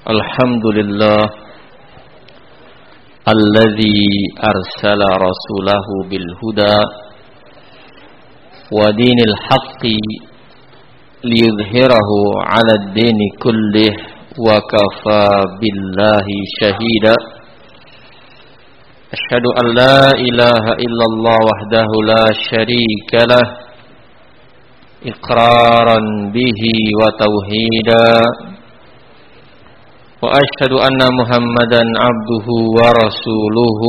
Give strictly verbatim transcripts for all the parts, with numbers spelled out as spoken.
Alhamdulillah alladzi arsala rasulahu bil huda wa dinil haqqi liyudhhirahu 'ala ad-dini kullih wa kafa billahi shahida. Asyhadu an la ilaha illallah wahdahu la syarika lah iqraran bihi wa tauhida. Wa asyhadu anna Muhammadan abduhu wa rasuluhu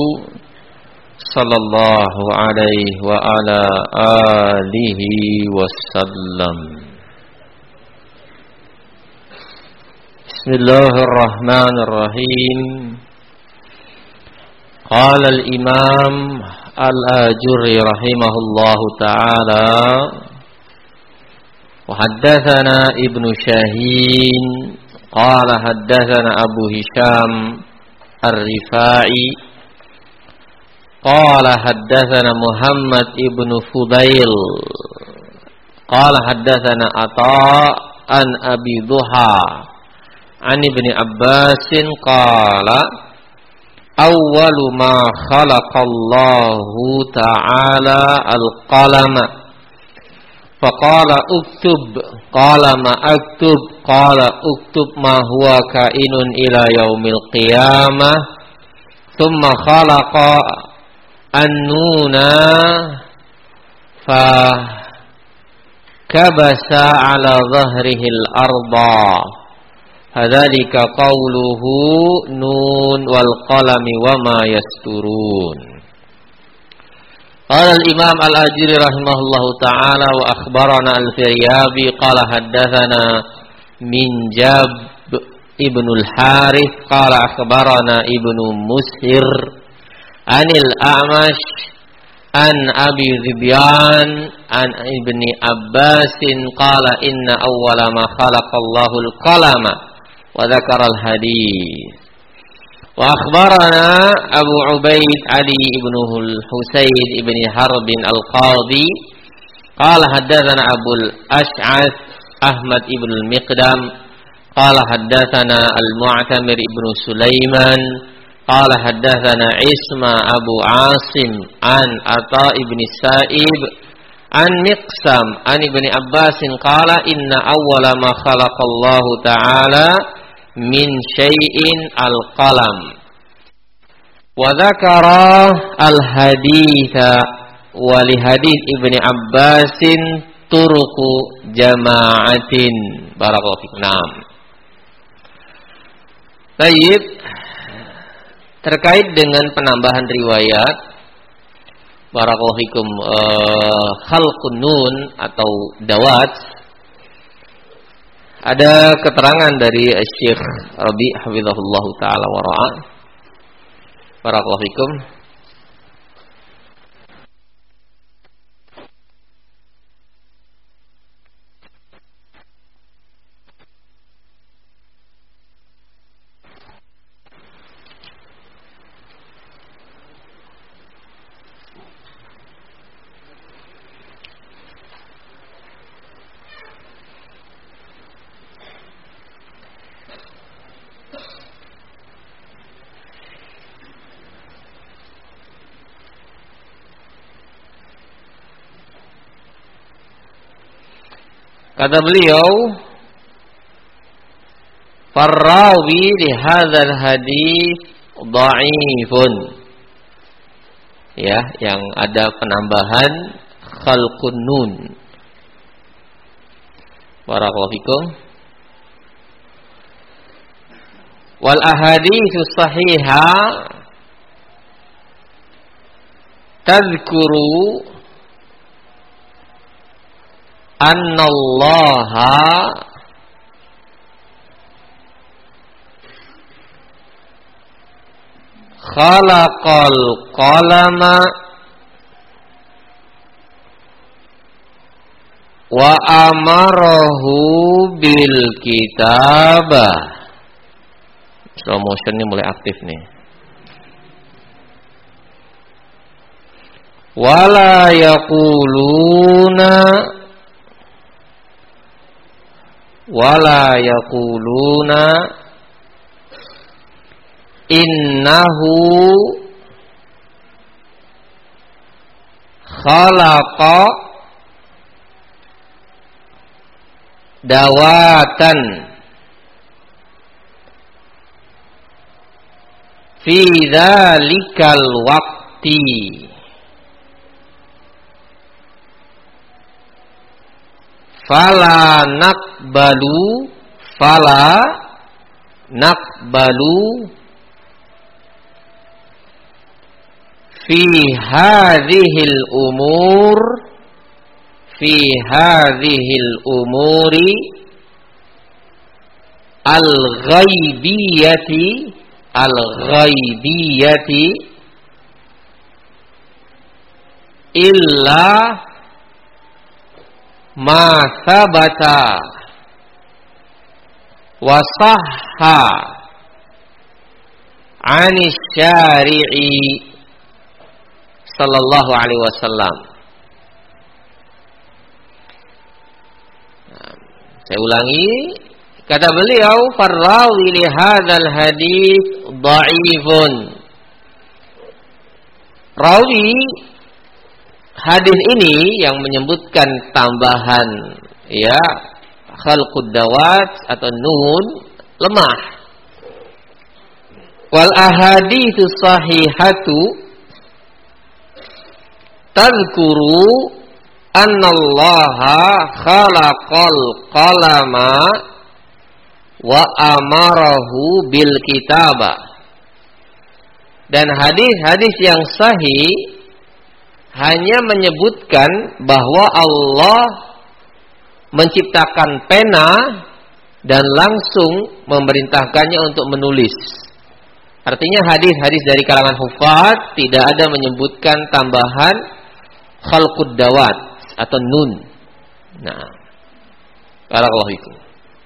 sallallahu alaihi wa ala alihi wasallam. Bismillahirrahmanirrahim. Qala al-imam al-Ajurri rahimahullahu ta'ala wa haddatsana Ibnu Syahin qala haddatsana Abu Hisham Ar-Rifa'i qala haddatsana Muhammad ibnu Fudail qala haddatsana Atha an Abi Duha an Ibni Abbasin qala awwalu ma khalaqallahu ta'ala al-qalama faqala uktub qala ma aktub qala uktub ma huwa kainun ila yaumil qiyamah thumma khalaqa an-nuna fa kabasa ala dhahrihi al-arda hadzalika qawluhu nun wal qalami wama yasturun. Qala al-imam al-Ajuri rahimahullahu ta'ala wa akhbarana al-Firyabi qala haddathana min Jab ibn al-Harith qala akhbarana ibnu Mushir anil A'mash an Abi Zibyan an Ibni Abbasin qala inna awwala ma khalaqallahu al-qalama wa dzakara al-hadith. Wa akhbarana Abu Ubaid Ali ibn Husayn ibn Harb al-Qadi qala haddatsana Abu al-Ash'ath Ahmad ibn al-Miqdam qala haddatsana al-Mu'tamir ibn Sulaiman qala haddatsana Isma Abu Asim an Atha ibn Sa'ib an Miqsam an Ibni Abbasin qala inna awwala ma khalaqallahu ta'ala min syai'in al-qalam wa dzakara al-haditha wa li hadits Ibni Abbasin turuqu jama'atin. Barakallahu fikum. Naam. Baik, terkait dengan penambahan riwayat barakallahu fikum uh, khalqun nun atau dawat, ada keterangan dari Syekh Rabi hafizahullah taala wa ra'a. Barakallahu fikum. Kata beliau, farrawi li hadzal hadits dha'ifun. Ya, yang ada penambahan khalqun nun. Barakallahu fikum. Wal ahaditsus sahihah tadhkuru annallaha khalaqal qalama wa amarahu bil kitabah. Slow motion ini mulai aktif nih. Wala yaquluna wala yaquluna innahu khalaqa dawatan fi dzalikal waqti fala naqbalu fala naqbalu fi hadhil umur fi hadhil umuri al-ghaibiyati al-ghaibiyati illa ma thabata wa sahha 'ani syari'i sallallahu alaihi wasallam. Nah, saya ulangi, kata beliau, farrawi li hadzal hadits dhaifun. Rawi hadis ini yang menyebutkan tambahan ya khalqud dawat atau nun lemah. Wal ahaditsus sahihatu tadhkuru annallaha khalaqal qalama wa amarahu bil kitabah. Dan hadis-hadis yang sahih hanya menyebutkan bahwa Allah menciptakan pena dan langsung memerintahkannya untuk menulis. Artinya hadis-hadis dari kalangan hufaz tidak ada menyebutkan tambahan khalqud dawat atau nun. Nah, barakallahu fikum.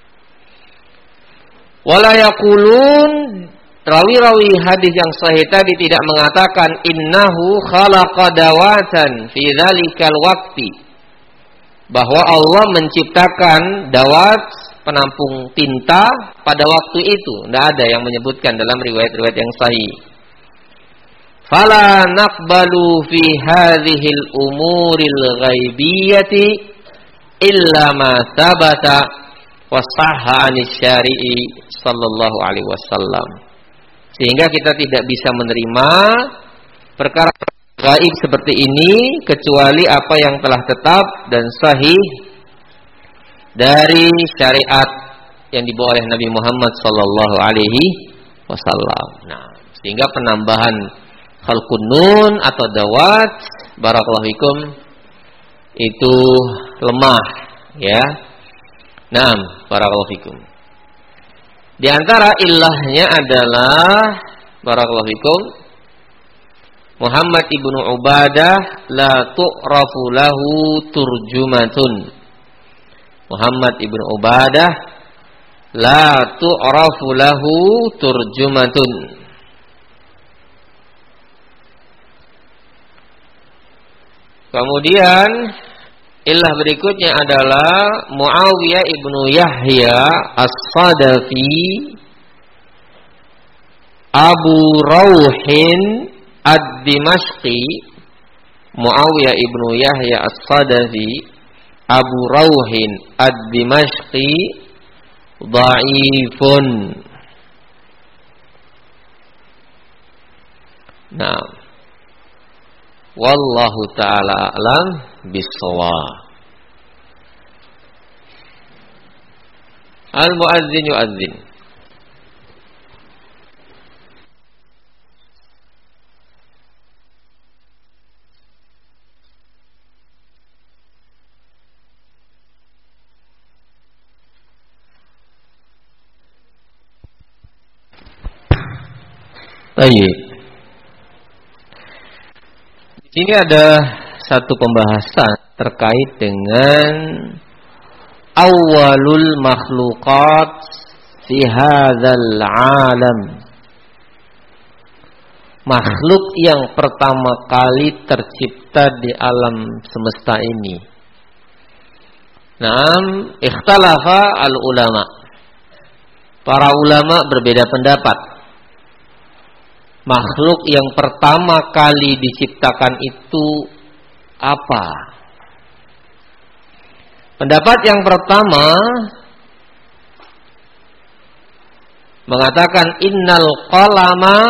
Wala yaqulun, rawi-rawi hadis yang sahih tadi tidak mengatakan innahu khalaqa dawatan fi dzalikal waqti, bahwa Allah menciptakan dawat, penampung tinta pada waktu itu. Tidak ada yang menyebutkan dalam riwayat-riwayat yang sahih. Fala naqbalu fi hadhil umuril ghaibiyati illa ma thabata wa sahha 'anis syari'i sallallahu alaihi wasallam. Sehingga kita tidak bisa menerima perkara gaib seperti ini kecuali apa yang telah tetap dan sahih dari syariat yang dibawa oleh Nabi Muhammad sallallahu alaihi wasallam. Nah, sehingga penambahan khalqun nun atau dawat barakallahu fikum itu lemah ya. Naam, barakallahu fikum. Di antara ilahnya adalah barakallahu fikum Muhammad ibnu Ubadah la tu'rafu lahu turjumatun. Muhammad ibnu Ubadah la tu'rafu lahu turjumatun. Kemudian ilah berikutnya adalah Muawiyah ibnu Yahya As-Sadafi Abu Rauhin Ad-Dimashqi. Muawiyah ibnu Yahya As-Sadafi Abu Rauhin Ad-Dimashqi dhaifun. Nah, wallahu ta'ala alam bis-shawab. Al-muadzin yu'adzin. Baik. Di sini ada satu pembahasan terkait dengan awwalul makhluqat fi hadzal alam. Makhluk yang pertama kali tercipta di alam semesta ini. Naam, ikhtalafa al ulama. Para ulama berbeda pendapat. makhluk yang pertama kali diciptakan itu apa? Pendapat yang pertama mengatakan innal qalama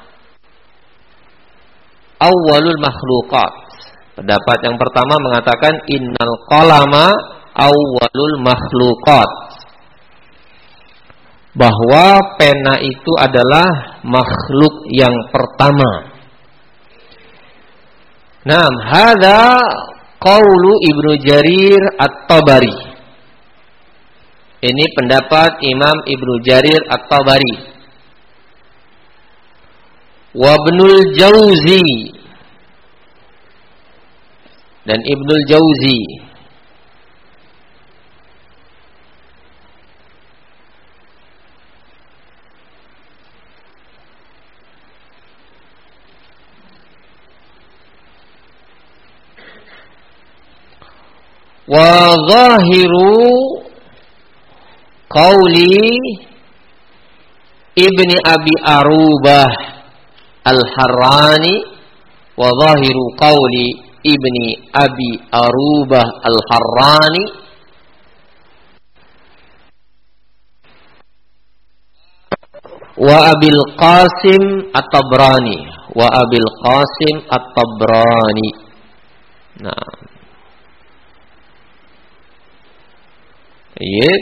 awwalul makhluqat. Pendapat yang pertama mengatakan innal qalama awwalul makhluqat, bahwa pena itu adalah makhluk yang pertama. Nah, hadza qaulu Ibnu Jarir At-Tabari. Ini pendapat Imam Ibnu Jarir At-Tabari. Wa Ibnul Jauzi dan Ibnul Jauzi. Wa zahiru qauli Ibni Abi Arubah Al-Harrani wa zahiru qauli Ibni Abi Arubah Al-Harrani wa Abil Qasim At-Tabrani wa Abil Qasim At-Tabrani. Nah, ayat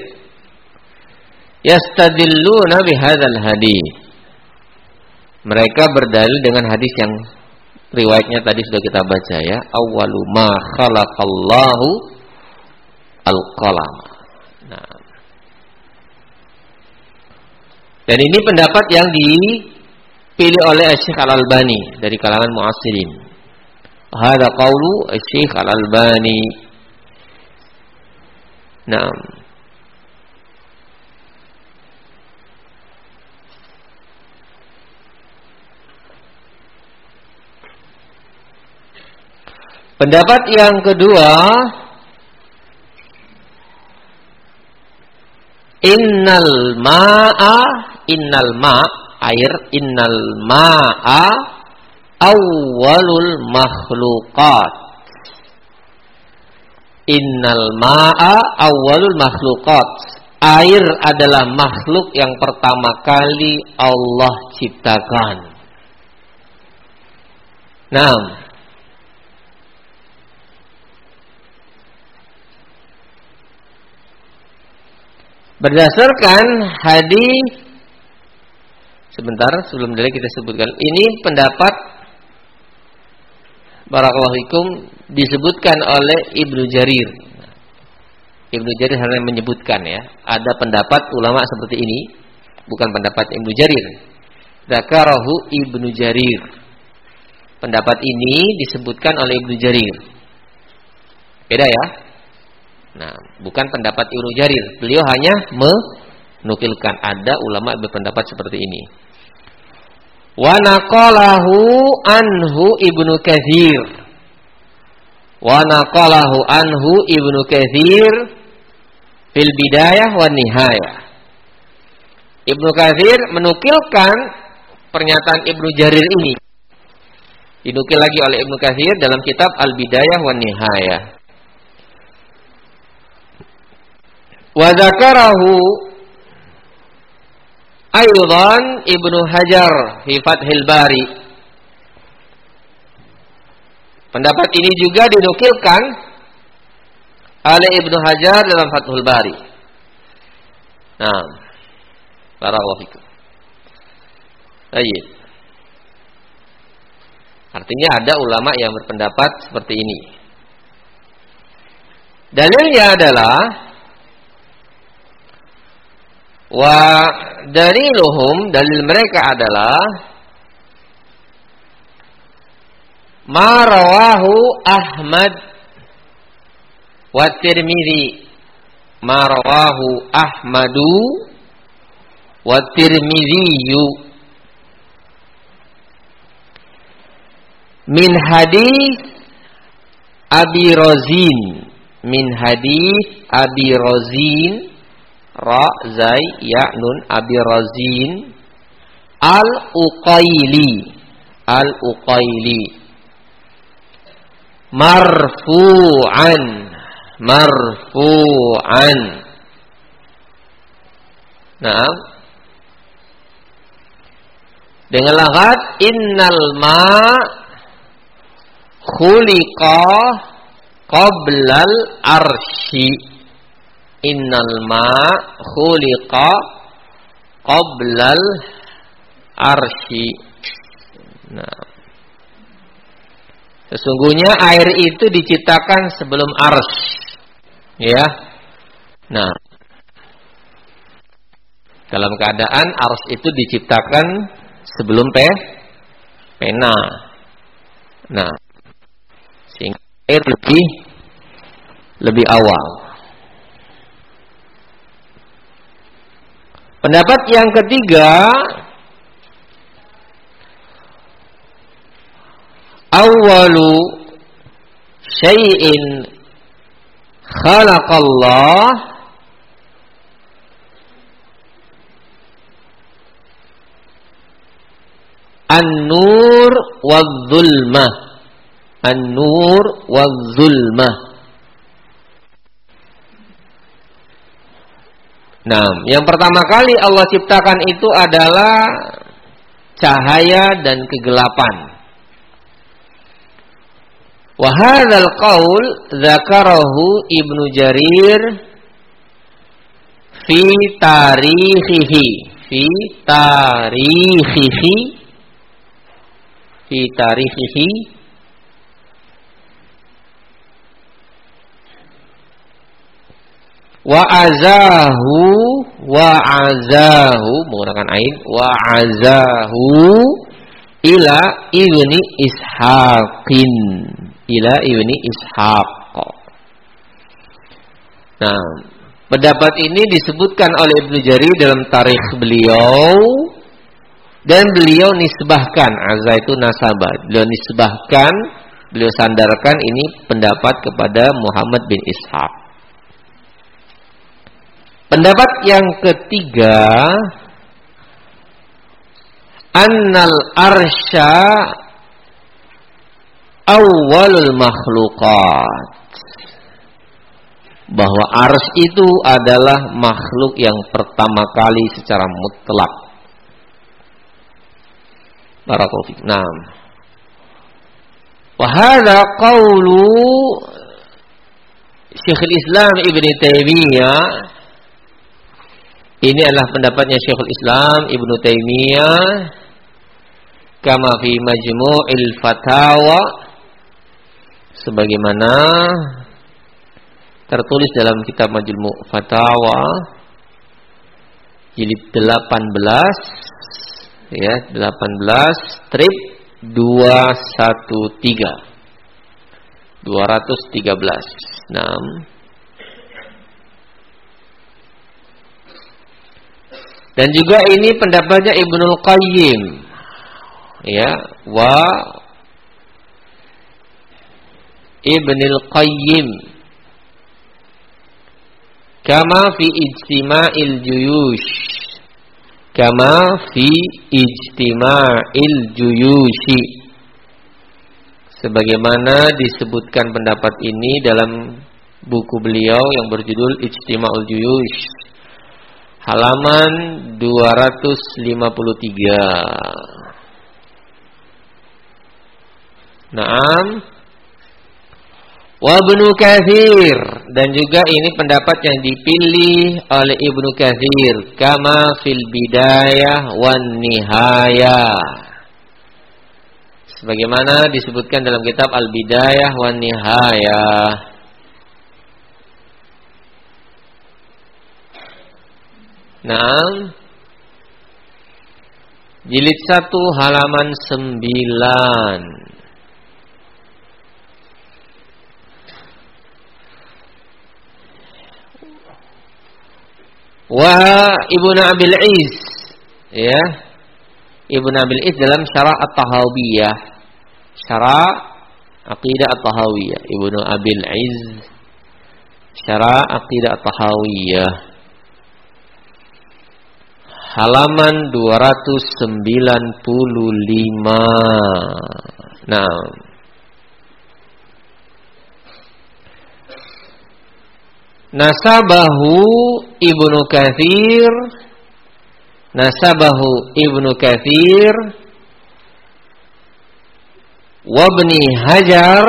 yastadilluna bihadzal hadis. Mereka berdalil dengan hadis yang riwayatnya tadi sudah kita baca ya, awwalu ma khalaqallahu al-qalam. Nah, dan ini pendapat yang dipilih oleh Syekh Al-Albani dari kalangan mu'asirin. Hadza qaulu Syekh Al-Albani. Nah, pendapat yang kedua, innal ma'a, innal ma' air, innal ma'a awwalul makhluqat. Innal ma'a awwalul makhluqat. Air adalah makhluk yang pertama kali Allah ciptakan. Nah, berdasarkan hadis, sebentar sebelum dari kita sebutkan, ini pendapat barakallahu fikum disebutkan oleh Ibnu Jarir. Ibnu Jarir hanya menyebutkan ya, ada pendapat ulama seperti ini, bukan pendapat Ibnu Jarir. Dzakarahu Ibnu Jarir. Pendapat ini disebutkan oleh Ibnu Jarir. Beda ya? Nah, bukan pendapat Ibnu Jarir. Beliau hanya menukilkan ada ulama berpendapat seperti ini. Wa naqalahu anhu Ibnu Katsir. Wa naqalahu anhu Ibnu Katsir fil Bidayah wan Nihayah. Ibnu Katsir menukilkan pernyataan Ibnu Jarir ini. Dinukil lagi oleh Ibnu Katsir dalam kitab Al-Bidayah wan Nihayah. Wa dzakarahu aidan Ibnu Hajar fi Fathil Bari. Pendapat ini juga dinukilkan oleh Ibnu Hajar dalam Fathul Bari. Nah, barakallahu fikum. Baik. Artinya ada ulama yang berpendapat seperti ini. Dalilnya adalah wa daliluhum, dalil mereka adalah ma rawahu Ahmad wa Tirmidzi, ma rawahu Ahmadu wa Tirmidzi min hadis Abi Razin, min hadis Abi Razin, ra zai ya nun Abi Razin Al-Uqaili. Al-Uqaili. Marfu'an. Marfu'an. Nah, dengan lafaz innal ma khuliqa qablal arsy. Innal ma khuliqa qablal arsy. Nah, sesungguhnya air itu diciptakan sebelum arsy. Ya. Nah, dalam keadaan arsy itu diciptakan sebelum pe pena. Nah, sehingga air lebih lebih awal. Pendapat yang ketiga, awwalu syai'in khalaqallah an-nur wadh-dhulmah. An-nur wadh-dhulmah. Nah, yang pertama kali Allah ciptakan itu adalah cahaya dan kegelapan. Wa hadzal qaul dzakarahu Ibnu Jarir fi tarikhihi fi tarikhihi fi tarikhihi wa azahu wa azahu menggunakan ain wa azahu ila ibni ishaqin ila ibni ishaq. Nah, pendapat ini disebutkan oleh Ibnu Jarir dalam tarikh beliau, dan beliau nisbahkan, azza itu nasabah, beliau nisbahkan, beliau sandarkan ini pendapat kepada Muhammad bin Ishaq. Pendapat yang ketiga, annal arsya awwalul makhluqat, bahwa arsy itu adalah makhluk yang pertama kali secara mutlak. Barakallahu fiik. Naam. Wa hadza qaulu Syekhul Islam Ibnu Taimiyah. Ini adalah pendapatnya Syekhul Islam Ibnu Taimiyah kama fi Majmu'il Fatawa, sebagaimana tertulis dalam kitab Majmu' Fatawa jilid delapan belas ya, delapan belas strip dua ratus tiga belas dua ratus tiga belas. Nah, dan juga ini pendapatnya Ibnul Qayyim ya, wa Ibnul Qayyim kama fi ijtima'il juyush kama fi ijtima'il juyushi, sebagaimana disebutkan pendapat ini dalam buku beliau yang berjudul Ijtima'ul Juyush, halaman dua ratus lima puluh tiga. Naam. Wa Ibnu Katsir, dan juga ini pendapat yang dipilih oleh Ibnu Katsir, kama fil bidayah wan nihayah, sebagaimana disebutkan dalam kitab Al-Bidayah wan Nihayah. Nah, jilid satu halaman sembilan. Wa Ibnu Abil Iz, ya, Ibnu Abil Iz dalam Syarah At-Tahawiyah, Syarah Aqidah At-Tahawiyah, Ibnu Abil Iz Syarah Aqidah At-Tahawiyah. halaman dua ratus sembilan puluh lima. Nah, nasabahu Ibnu Katsir, nasabahu Ibnu Katsir wa Ibnu Hajar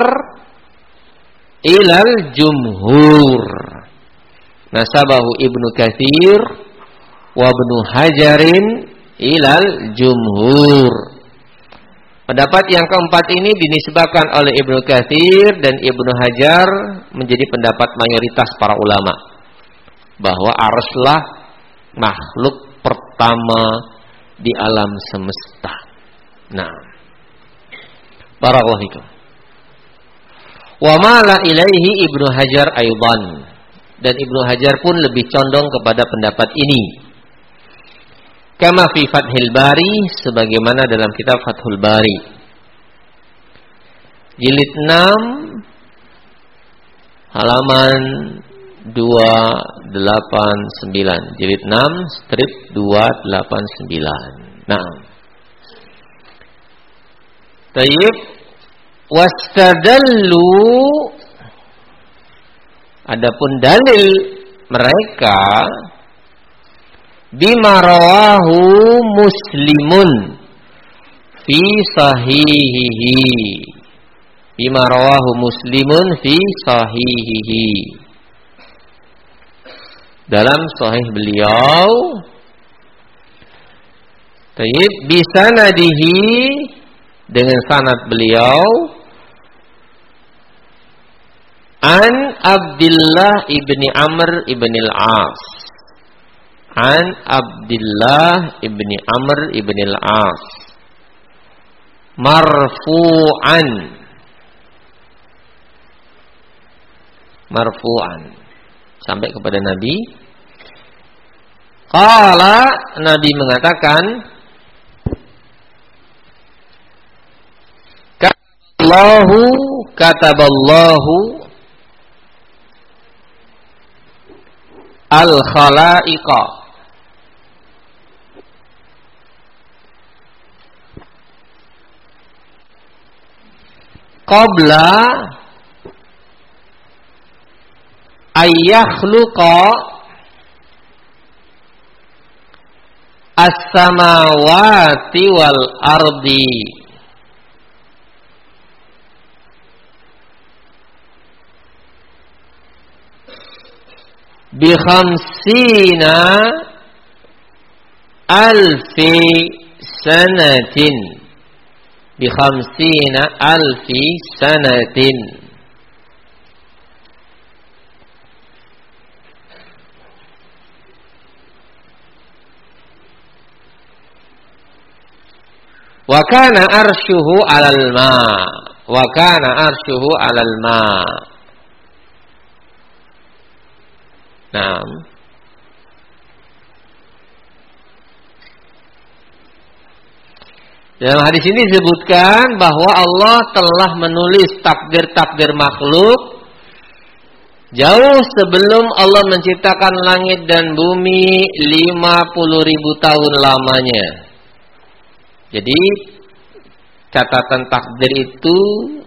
ilal jumhur. Nasabahu Ibnu Katsir wa Ibnu Hajarin ilal jumhur. Pendapat yang keempat ini dinisbahkan oleh Ibnu Katsir dan Ibnu Hajar menjadi pendapat mayoritas para ulama bahwa arslah makhluk pertama di alam semesta. Nah, barakallahu fikum. Wa mala ilaihi Ibnu Hajar aidan, dan Ibnu Hajar pun lebih condong kepada pendapat ini. Kama fi Fathul Bari, sebagaimana dalam kitab Fathul Bari jilid enam halaman dua ratus delapan puluh sembilan, jilid enam strip dua ratus delapan puluh sembilan. Nah, tayyib wastadallu, adapun dalil mereka bima rawahu Muslimun fi sahihihi, bima rawahu Muslimun fi sahihihi, dalam sahih beliau, tayyib bisanadihi, dengan sanad beliau, an Abdullah ibni Amr ibni al-As, an Abdullah ibni Amr ibni al-As marfu'an, marfu'an sampai kepada Nabi. Qala, Nabi mengatakan, kataballahu kataballahu al-khalaiqa qabla ayyakhluqa as-samawati wal ardi bi khamsina alfi sanatin, bi khamsina alfi sanatin. Wa kana arshuhu 'alal ma, wa kana arshuhu 'alal ma. Nah, dalam hadis ini disebutkan bahwa Allah telah menulis takdir-takdir makhluk jauh sebelum Allah menciptakan langit dan bumi lima puluh ribu tahun lamanya. Jadi catatan takdir itu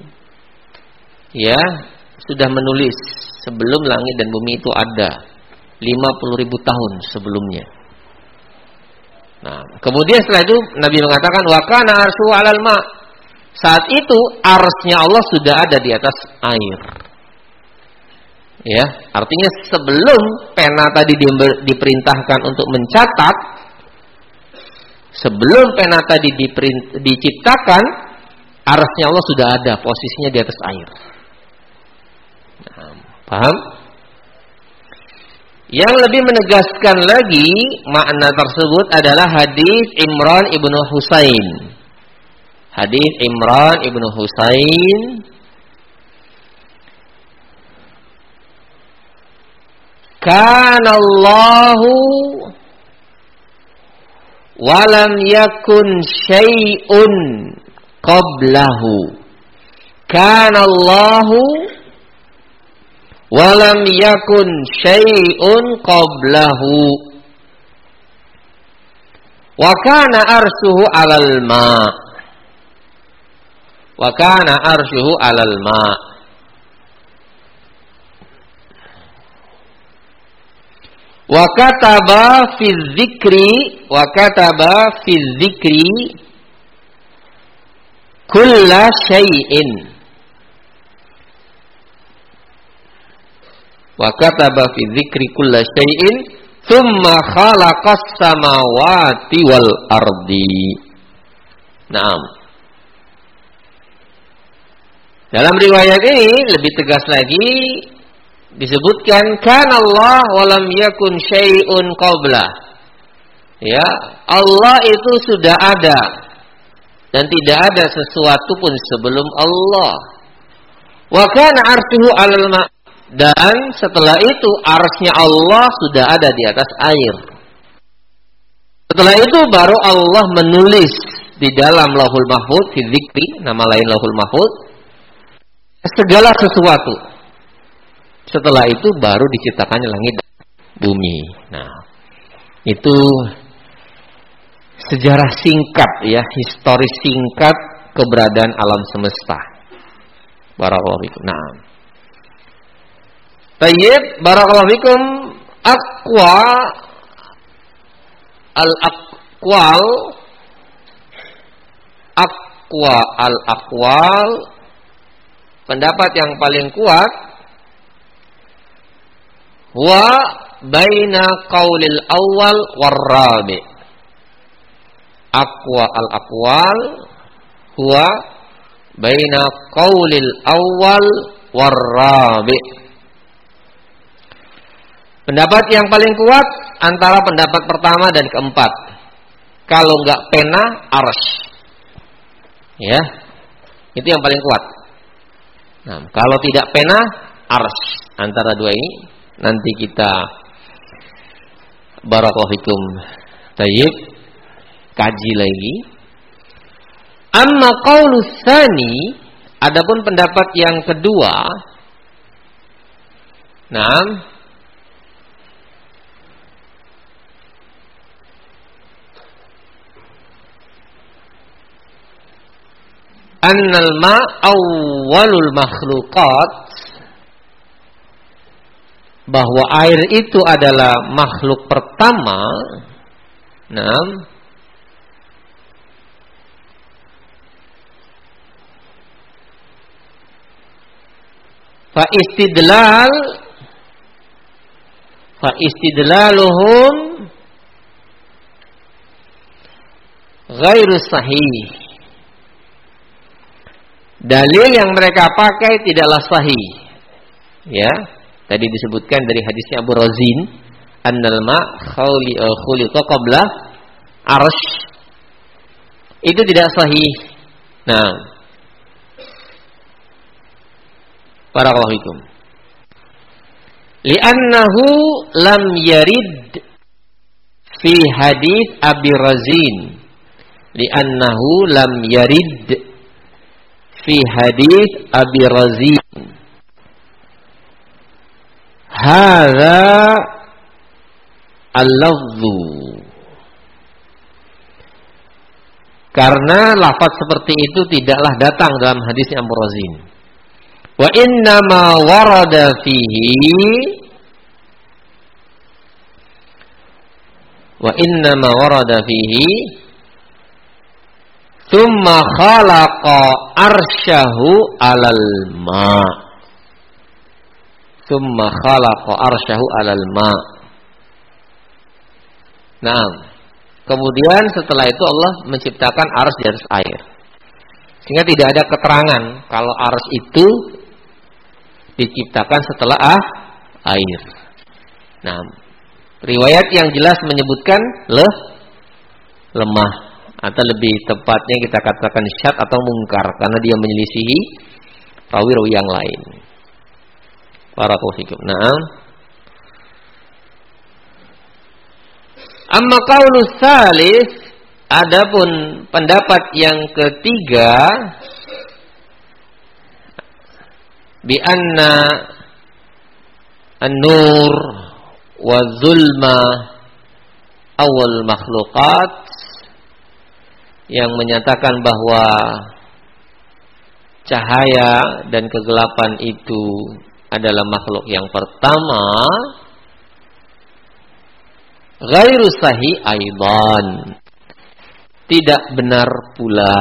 ya sudah menulis sebelum langit dan bumi itu ada, lima puluh ribu tahun sebelumnya. Nah, kemudian setelah itu Nabi mengatakan wa kana arsyu 'alal ma. Saat itu arsy-nya Allah sudah ada di atas air. Ya, artinya sebelum pena tadi diperintahkan untuk mencatat, sebelum pena tadi diperint, diciptakan, arsy-nya Allah sudah ada, posisinya di atas air. Nah, paham? Yang lebih menegaskan lagi makna tersebut adalah hadis Imran ibnu Husain. Hadis Imran ibnu Husain, kana Allahu wa lam yakun syai'un qablahu. Kana Allahu walam yakun syai'un qablahu. Wa kana arshuhu 'alal ma. Wa kana arshuhu 'alal ma. Wa kataba fi dzikri wa kataba fi dzikri kulla syai'in. Wa kataba fi dzikri kulla syai'in tsumma khalaqas samawati wal ardi. Naam. Dalam riwayat ini lebih tegas lagi disebutkan kana Allah wa lam yakun syai'un qabla. Ya, Allah itu sudah ada dan tidak ada sesuatu pun sebelum Allah. Wa kana arshuhu 'alal ma, dan setelah itu arsy-Nya Allah sudah ada di atas air. Setelah itu baru Allah menulis di dalam Lauhul Mahfuz, fi dzikri, nama lain Lauhul Mahfuz, segala sesuatu. Setelah itu baru diciptakannya langit dan bumi. Nah, itu sejarah singkat ya, historis singkat keberadaan alam semesta. Barakallahu fikum. Nah. Tayyib, barakallahu fikum. Aqwa al-aqwal aqwa al-aqwal, pendapat yang paling kuat, wa baina qaulil awal warrabi. Aqwa al-aqwal huwa baina qaulil awal warrabi. Pendapat yang paling kuat antara pendapat pertama dan keempat. Kalau enggak pena, arsy. Ya. Itu yang paling kuat. Nah, kalau tidak pena, arsy. Antara dua ini nanti kita barakallahu fikum tayyib kaji lagi. Amma qaulus tsani, adapun pendapat yang kedua, nah, annal ma awwalul makhluqat, bahwa air itu adalah makhluk pertama. Nah, fa istidlal fa istidlaluhum ghairu sahih. Dalil yang mereka pakai tidaklah sahih. Ya. Tadi disebutkan dari hadisnya Abu Razin, annal ma khuliqa qabla arsy. Itu tidak sahih. Nah, barakallahu fikum. Li'annahu lam yarid fi hadits Abi Razin. Li'annahu lam yarid fi hadits Abi Razin. Hadza al-lafzu, karena lafaz seperti itu tidaklah datang dalam hadisnya Abu Razin. Wa inna ma warada fihi wa inna ma warada fihi thumma khalaqa arsyahu 'alal ma. Tsumma khalaqa arsyahu 'alal ma. Nah, kemudian setelah itu Allah menciptakan arsy di atas air. Sehingga tidak ada keterangan kalau arsy itu diciptakan setelah ah, air. Nah, riwayat yang jelas menyebutkan le, lemah, atau lebih tepatnya kita katakan syadz atau mungkar, karena dia menyelisihi rawi-rawi yang lain. Barakallahu fikum. Naam. Amma qaulus tsalits, adapun pendapat yang ketiga, bi anna an-nur wa zulma awal makhluqat yang menyatakan bahwa cahaya dan kegelapan itu adalah makhluk yang pertama, ghairu sahih aidan, tidak benar pula.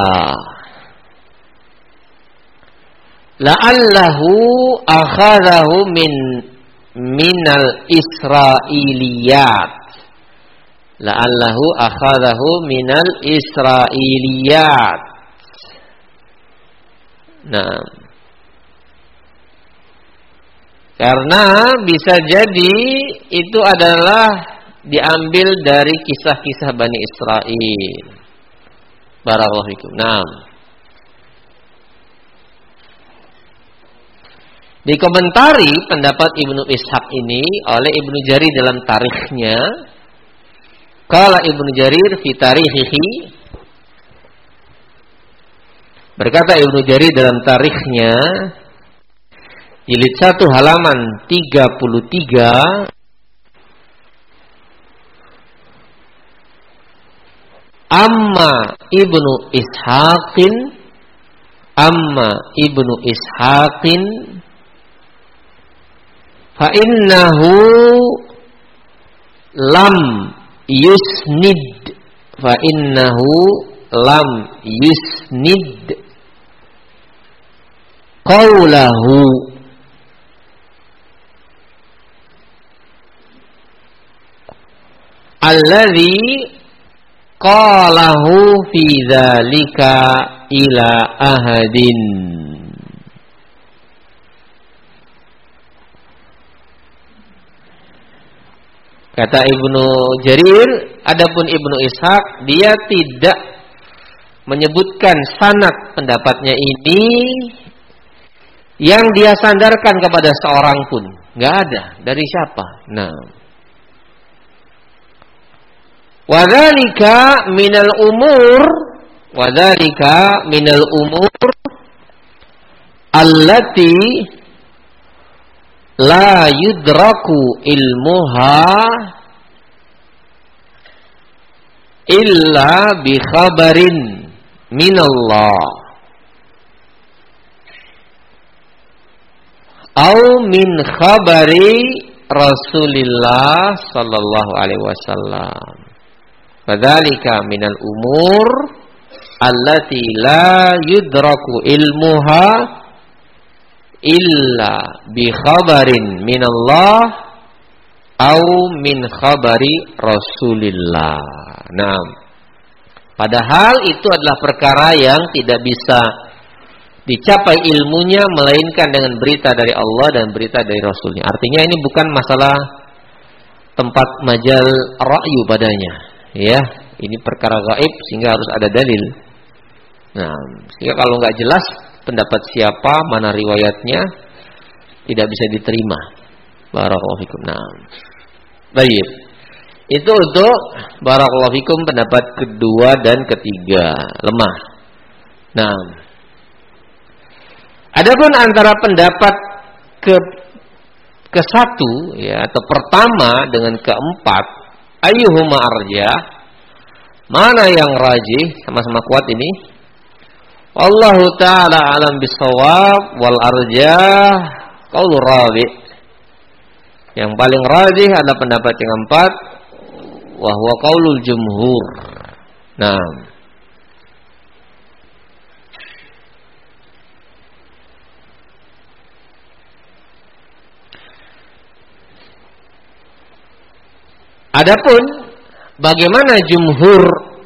La'allahu akhadahu min minal israiliyat. La'allahu akhadahu minal israiliyat. Nah, karena bisa jadi itu adalah diambil dari kisah-kisah Bani Israel. Barakallahu fikum. Nah, dikomentari pendapat Ibnu Ishaq ini oleh Ibnu Jarir dalam tarikhnya. Qala Ibnu Jarir fi tarikhihi, berkata Ibnu Jarir dalam tarikhnya jilid satu halaman tiga puluh tiga, amma Ibnu Ishaqin amma Ibnu Ishaqin fa innahu lam yusnid fa innahu lam yusnid qawlahu alladhi qalahu fi dzalika ila ahadin. Kata Ibnu Jarir, adapun Ibnu Ishaq dia tidak menyebutkan sanad pendapatnya ini yang dia sandarkan kepada seorang pun, nggak ada. Dari siapa? Nah, wadzalika minal umur, wadzalika minal umur allati la yudraku ilmuha illa bi khabarin minallah au min khabari Rasulillah sallallahu alaihi wasallam. Fadzalika minal umur allati la yudraku ilmuha illa bi khabarin minallah au min khabari Rasulillah. Nah, padahal itu adalah perkara yang tidak bisa dicapai ilmunya melainkan dengan berita dari Allah dan berita dari Rasulnya. Artinya ini bukan masalah tempat majal ra'yu padanya, ya. Ini perkara gaib sehingga harus ada dalil. Nah, sehingga kalau nggak jelas pendapat siapa, mana riwayatnya, tidak bisa diterima. Barakallahu fikum. Nah, baik. Itu untuk barakallahu fikum pendapat kedua dan ketiga, lemah. Nah, adapun antara pendapat ke ke satu, ya, atau pertama dengan keempat, ayyuhuma arjah, mana yang rajih, sama-sama kuat ini? Wallahu ta'ala alam bisawab, wal arjah qaulur rabi. Yang paling rajih adalah pendapat yang keempat, wa huwa qaulul jumhur. Nah, adapun bagaimana jumhur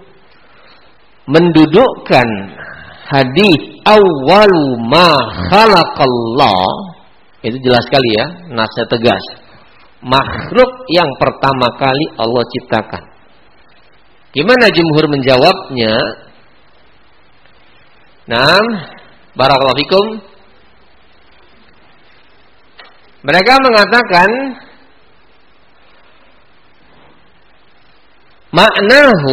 mendudukkan hadis awwalu ma khalaqallah, itu jelas sekali ya, nasnya tegas. Makhluk yang pertama kali Allah ciptakan. Gimana jumhur menjawabnya? Nah, barakallahu fikum. Mereka mengatakan maknahu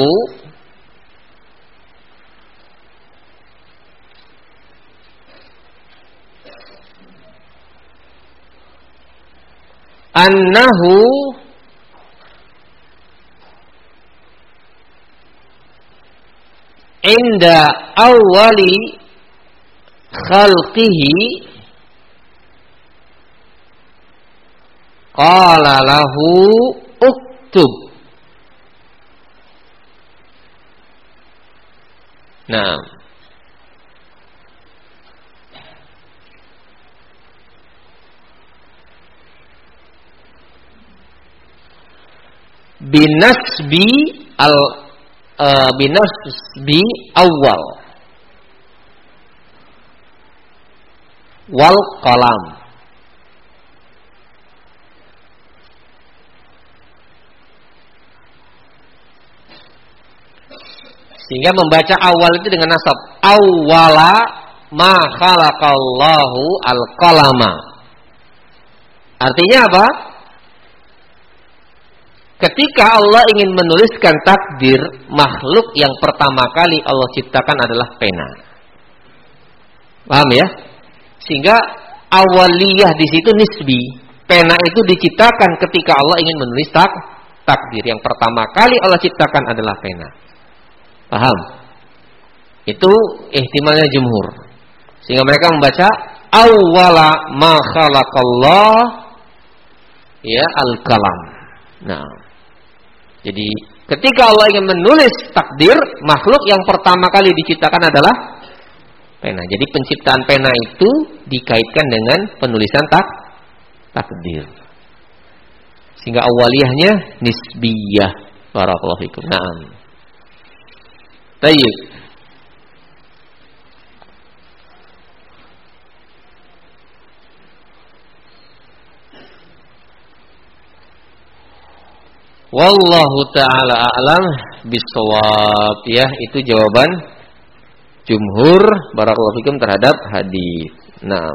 annahu inda awwali khalqihi qala lahu uktub. Nah, binasbi al uh, binasbi awal wal qalam. Sehingga membaca awal itu dengan nasab awwala ma khalaqallahu al qalama. Artinya apa? Ketika Allah ingin menuliskan takdir, makhluk yang pertama kali Allah ciptakan adalah pena. Paham ya? Sehingga awaliyah di situ nisbi. Pena itu diciptakan ketika Allah ingin menulis tak, takdir. Yang pertama kali Allah ciptakan adalah pena. Paham? Itu ihtimalnya jumhur. Sehingga mereka membaca awwala ma khalaqallah ya al-kalam. Nah, jadi ketika Allah ingin menulis takdir, makhluk yang pertama kali diciptakan adalah pena. Jadi penciptaan pena itu dikaitkan dengan penulisan tak, takdir. Sehingga awaliyahnya nisbiyah. Barakallahu fikum. Naam. Tayyib. Wallahu ta'ala a'lam bisawab. Ya, itu jawaban jumhur barakallahu fikum terhadap hadis. Nah,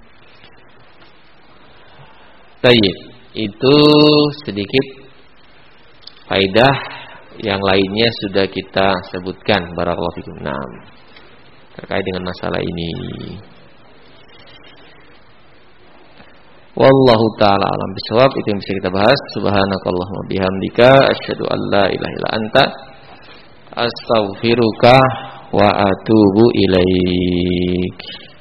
tayyib. Itu sedikit faedah. Yang lainnya sudah kita sebutkan barakallahu fikum. Nah, terkait dengan masalah ini. Wallahu ta'ala alam bisawab. Itu yang bisa kita bahas. Subhanakallahumma bihamdika asyhadu an la ilaha illa anta astaghfiruka wa atubu ilaik.